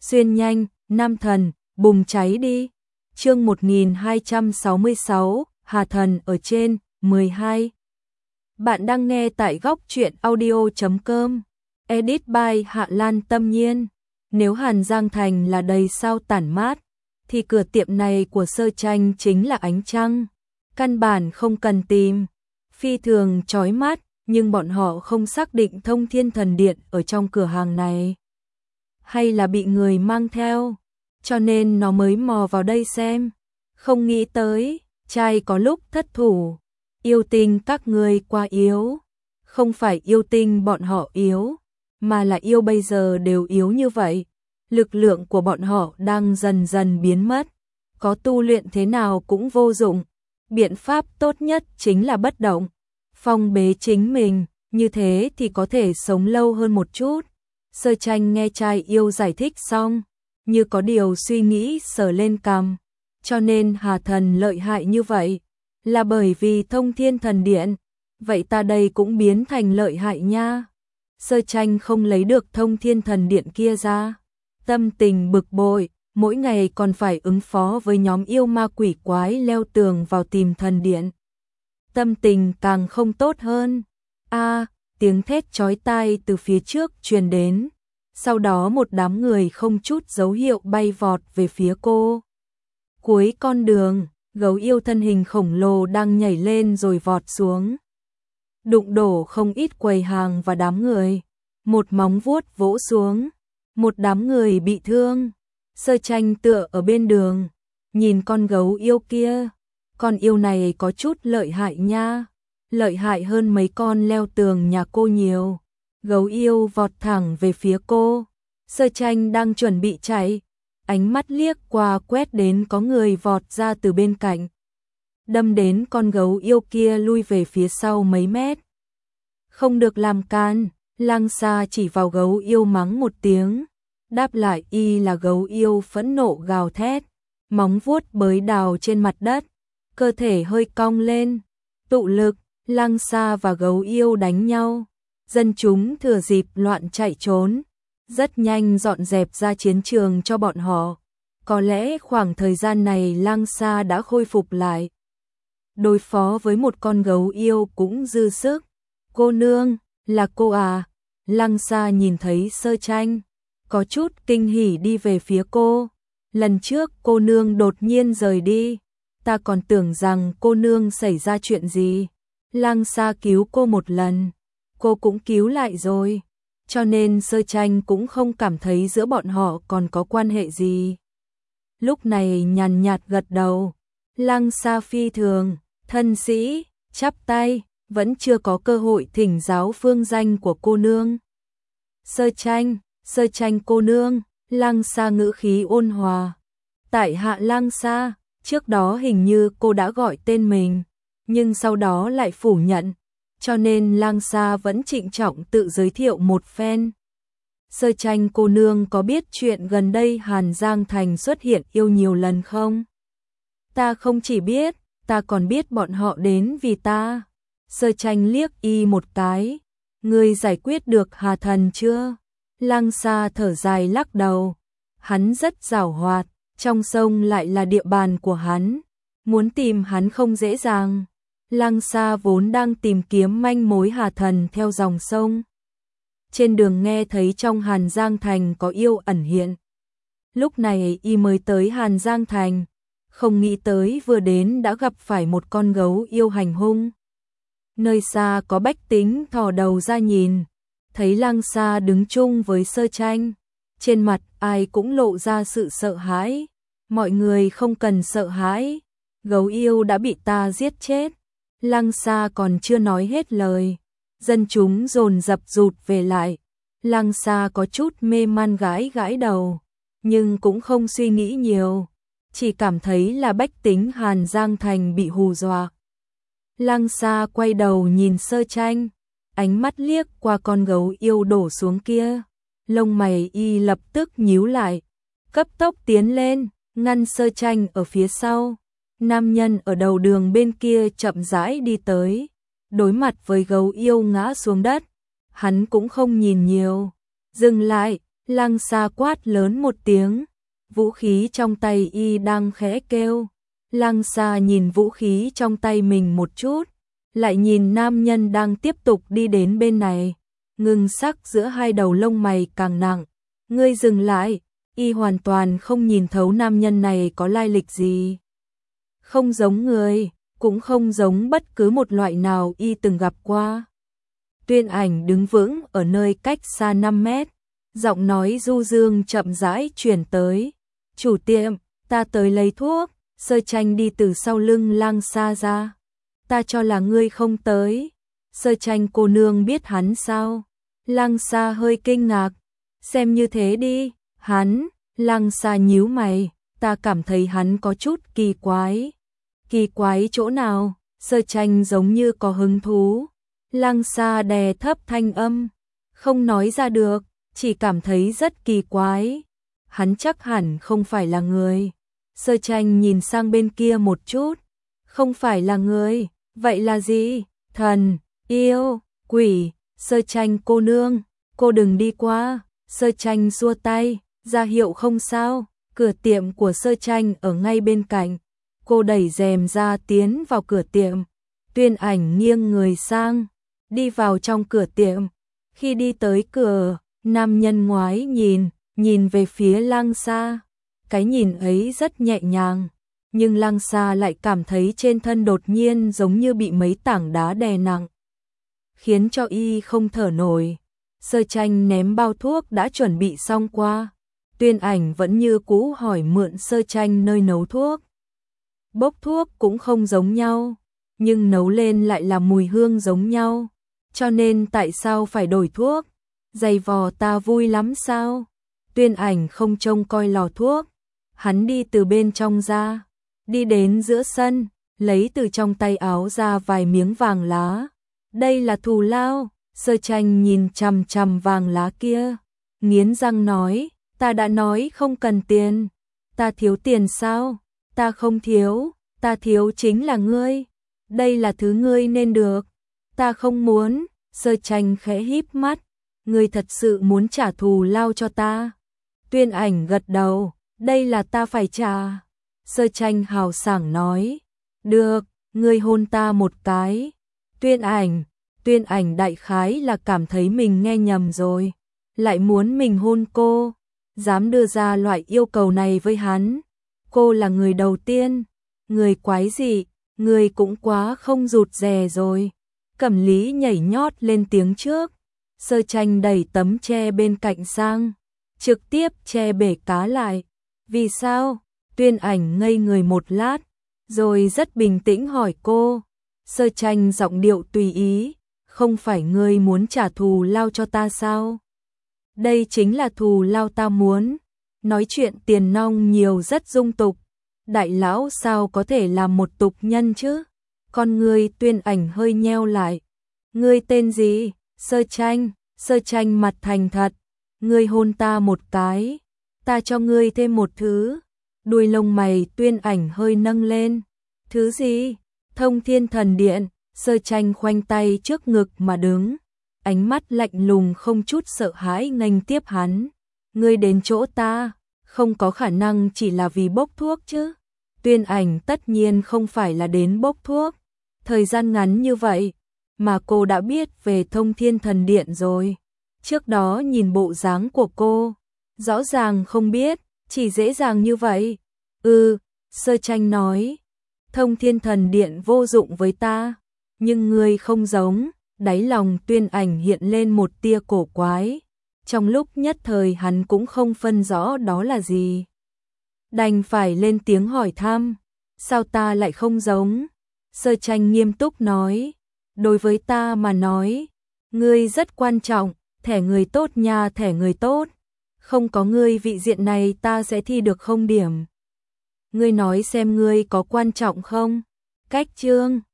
xuyên nhanh, nam thần, bùng cháy đi. Chương 1266, Hà thần ở trên, 12. Bạn đang nghe tại góc truyện audio.com. Edit by Hạ Lan Tâm Nhiên. Nếu Hàn Giang Thành là đầy sao tản mát, thì cửa tiệm này của Sơ Tranh chính là ánh trăng. Căn bản không cần tìm. Phi thường chói mắt, nhưng bọn họ không xác định Thông Thiên Thần Điện ở trong cửa hàng này. Hay là bị người mang theo, cho nên nó mới mò vào đây xem. Không nghĩ tới, trai có lúc thất thủ. Yêu tinh các ngươi quá yếu. Không phải yêu tinh bọn họ yếu, mà là yêu bây giờ đều yếu như vậy. Lực lượng của bọn họ đang dần dần biến mất. Có tu luyện thế nào cũng vô dụng. Biện pháp tốt nhất chính là bất động. Phong bế chính mình, như thế thì có thể sống lâu hơn một chút. Sơ Tranh nghe trai yêu giải thích xong, như có điều suy nghĩ sờ lên cằm. Cho nên Hà thần lợi hại như vậy, là bởi vì Thông Thiên Thần Điện. Vậy ta đây cũng biến thành lợi hại nha. Sơ Tranh không lấy được Thông Thiên Thần Điện kia ra. Tâm tình bực bội, mỗi ngày còn phải ứng phó với nhóm yêu ma quỷ quái leo tường vào tìm thần điện. Tâm tình càng không tốt hơn. Tiếng thét chói tai từ phía trước truyền đến. Sau đó một đám người không chút dấu hiệu bay vọt về phía cô. Cuối con đường, gấu yêu thân hình khổng lồ đang nhảy lên rồi vọt xuống. Đụng đổ không ít quầy hàng và đám người. Một móng vuốt vỗ xuống. Một đám người bị thương. Sơ Tranh tựa ở bên đường, nhìn con gấu yêu kia. Con yêu này có chút lợi hại nha. Lợi hại hơn mấy con leo tường nhà cô nhiều. Gấu yêu vọt thẳng về phía cô. Sơ Tranh đang chuẩn bị chạy. Ánh mắt liếc qua quét đến có người vọt ra từ bên cạnh. Đâm đến con gấu yêu kia lui về phía sau mấy mét. Không được làm can. Lang Sa chỉ vào gấu yêu mắng một tiếng. Đáp lại y là gấu yêu phẫn nộ gào thét. Móng vuốt bới đào trên mặt đất. Cơ thể hơi cong lên. Tụ lực, Lang Sa và gấu yêu đánh nhau. Dân chúng thừa dịp loạn chạy trốn. Rất nhanh dọn dẹp ra chiến trường cho bọn họ. Có lẽ khoảng thời gian này Lang Sa đã khôi phục lại. Đối phó với một con gấu yêu cũng dư sức. Cô nương, là cô à? Lang Sa nhìn thấy Sơ Tranh, có chút kinh hỉ đi về phía cô. Lần trước cô nương đột nhiên rời đi, ta còn tưởng rằng cô nương xảy ra chuyện gì. Lang Sa cứu cô một lần, cô cũng cứu lại rồi, cho nên Sơ Tranh cũng không cảm thấy giữa bọn họ còn có quan hệ gì. Lúc này nhàn nhạt gật đầu. Lang Sa phi thường, thân sĩ, chắp tay, vẫn chưa có cơ hội thỉnh giáo phương danh của cô nương. Sơ Tranh cô nương. Lang Sa ngữ khí ôn hòa. Tại hạ Lang Sa, trước đó hình như cô đã gọi tên mình, nhưng sau đó lại phủ nhận, cho nên Lang Sa vẫn trịnh trọng tự giới thiệu một phen. Sơ Tranh cô nương có biết chuyện gần đây Hàn Giang Thành xuất hiện yêu nhiều lần không? Ta không chỉ biết, ta còn biết bọn họ đến vì ta. Sơ Tranh liếc y một cái. Ngươi giải quyết được Hà thần chưa? Lang Sa thở dài lắc đầu. Hắn rất giàu hoạt, trong sông lại là địa bàn của hắn. Muốn tìm hắn không dễ dàng. Lang Sa vốn đang tìm kiếm manh mối Hà thần theo dòng sông. Trên đường nghe thấy trong Hàn Giang Thành có yêu ẩn hiện. Lúc này y mới tới Hàn Giang Thành. Không nghĩ tới vừa đến đã gặp phải một con gấu yêu hành hung. Nơi xa có bách tính thò đầu ra nhìn. Thấy Lang Sa đứng chung với Sơ Tranh, trên mặt ai cũng lộ ra sự sợ hãi. Mọi người không cần sợ hãi, gấu yêu đã bị ta giết chết. Lang Sa còn chưa nói hết lời, dân chúng dồn dập rụt về lại. Lang Sa có chút mê man gãi gãi đầu, nhưng cũng không suy nghĩ nhiều, chỉ cảm thấy là bách tính Hàn Giang Thành bị hù dọa. Lang Sa quay đầu nhìn Sơ Tranh, ánh mắt liếc qua con gấu yêu đổ xuống kia, lông mày y lập tức nhíu lại, cấp tốc tiến lên, ngăn Sơ Tranh ở phía sau. Nam nhân ở đầu đường bên kia chậm rãi đi tới, đối mặt với gấu yêu ngã xuống đất, hắn cũng không nhìn nhiều, dừng lại, Lăng Sa quát lớn một tiếng, vũ khí trong tay y đang khẽ kêu. Lăng Sa nhìn vũ khí trong tay mình một chút, lại nhìn nam nhân đang tiếp tục đi đến bên này, ngưng sắc giữa hai đầu lông mày càng nặng. Ngươi dừng lại, y hoàn toàn không nhìn thấu nam nhân này có lai lịch gì. Không giống người, cũng không giống bất cứ một loại nào y từng gặp qua. Tuyên Ảnh đứng vững ở nơi cách xa 5 mét, giọng nói du dương chậm rãi truyền tới. Chủ tiệm, ta tới lấy thuốc. Sơ Tranh đi từ sau lưng Lăng Sa ra. Ta cho là ngươi không tới. Sơ Tranh cô nương biết hắn sao? Lăng Sa hơi kinh ngạc. Xem như thế đi, hắn. Lăng Sa nhíu mày, ta cảm thấy hắn có chút kỳ quái. Kỳ quái chỗ nào? Sơ Tranh giống như có hứng thú. Lăng Sa đè thấp thanh âm, không nói ra được, chỉ cảm thấy rất kỳ quái. Hắn chắc hẳn không phải là người. Sơ Tranh nhìn sang bên kia một chút, không phải là người, vậy là gì? Thần, yêu, quỷ. Sơ Tranh cô nương, cô đừng đi qua. Sơ Tranh xua tay, ra hiệu không sao. Cửa tiệm của Sơ Tranh ở ngay bên cạnh. Cô đẩy rèm ra tiến vào cửa tiệm. Tuyên Ảnh nghiêng người sang, đi vào trong cửa tiệm. Khi đi tới cửa, nam nhân ngoái nhìn về phía Lăng Sa. Cái nhìn ấy rất nhẹ nhàng, nhưng Lăng Sa lại cảm thấy trên thân đột nhiên giống như bị mấy tảng đá đè nặng, khiến cho y không thở nổi. Sơ Tranh ném bao thuốc đã chuẩn bị xong qua. Tuyên Ảnh vẫn như cũ hỏi mượn Sơ Tranh nơi nấu thuốc. Bốc thuốc cũng không giống nhau, nhưng nấu lên lại là mùi hương giống nhau. Cho nên tại sao phải đổi thuốc? Giày vò ta vui lắm sao? Tuyên Ảnh không trông coi lò thuốc. Hắn đi từ bên trong ra, đi đến giữa sân, lấy từ trong tay áo ra vài miếng vàng lá. Đây là thù lao. Sơ Tranh nhìn chằm chằm vàng lá kia, nghiến răng nói, ta đã nói không cần tiền. Ta thiếu tiền sao? Ta không thiếu, ta thiếu chính là ngươi. Đây là thứ ngươi nên được. Ta không muốn. Sơ Tranh khẽ híp mắt, ngươi thật sự muốn trả thù lao cho ta? Tuyên Ảnh gật đầu, đây là ta phải trả. Sơ Tranh hào sảng nói, được, ngươi hôn ta một cái. Tuyên Ảnh đại khái là cảm thấy mình nghe nhầm rồi, lại muốn mình hôn cô, dám đưa ra loại yêu cầu này với hắn. Cô là người đầu tiên. Người quái dị, người cũng quá không rụt rè rồi. Cẩm Lý nhảy nhót lên tiếng trước. Sơ Tranh đẩy tấm tre bên cạnh sang, trực tiếp che bể cá lại. Vì sao? Tuyên Ảnh ngây người một lát, rồi rất bình tĩnh hỏi cô. Sơ Tranh giọng điệu tùy ý, không phải ngươi muốn trả thù lao cho ta sao? Đây chính là thù lao ta muốn. Nói chuyện tiền nong nhiều rất dung tục. Đại lão sao có thể làm một tục nhân chứ? Con ngươi Tuyên Ảnh hơi nheo lại. Ngươi tên gì? Sơ Tranh. Sơ Tranh mặt thành thật. Ngươi hôn ta một cái, ta cho ngươi thêm một thứ. Đuôi lông mày Tuyên Ảnh hơi nâng lên. Thứ gì? Thông Thiên Thần Điện. Sơ Tranh khoanh tay trước ngực mà đứng, ánh mắt lạnh lùng không chút sợ hãi nghênh tiếp hắn. Ngươi đến chỗ ta, không có khả năng chỉ là vì bốc thuốc chứ? Tuyên Ảnh tất nhiên không phải là đến bốc thuốc. Thời gian ngắn như vậy mà cô đã biết về Thông Thiên Thần Điện rồi. Trước đó nhìn bộ dáng của cô, rõ ràng không biết, chỉ dễ dàng như vậy. Sơ Tranh nói, Thông Thiên Thần Điện vô dụng với ta, nhưng ngươi không giống. Đáy lòng Tuyên Ảnh hiện lên một tia cổ quái. Trong lúc nhất thời hắn cũng không phân rõ đó là gì, đành phải lên tiếng hỏi thăm. Sao ta lại không giống? Sơ Tranh nghiêm túc nói, đối với ta mà nói, ngươi rất quan trọng. Thẻ người tốt nha, thẻ người tốt. Không có ngươi vị diện này ta sẽ thi được 0 điểm. Ngươi nói xem ngươi có quan trọng không? Cách chương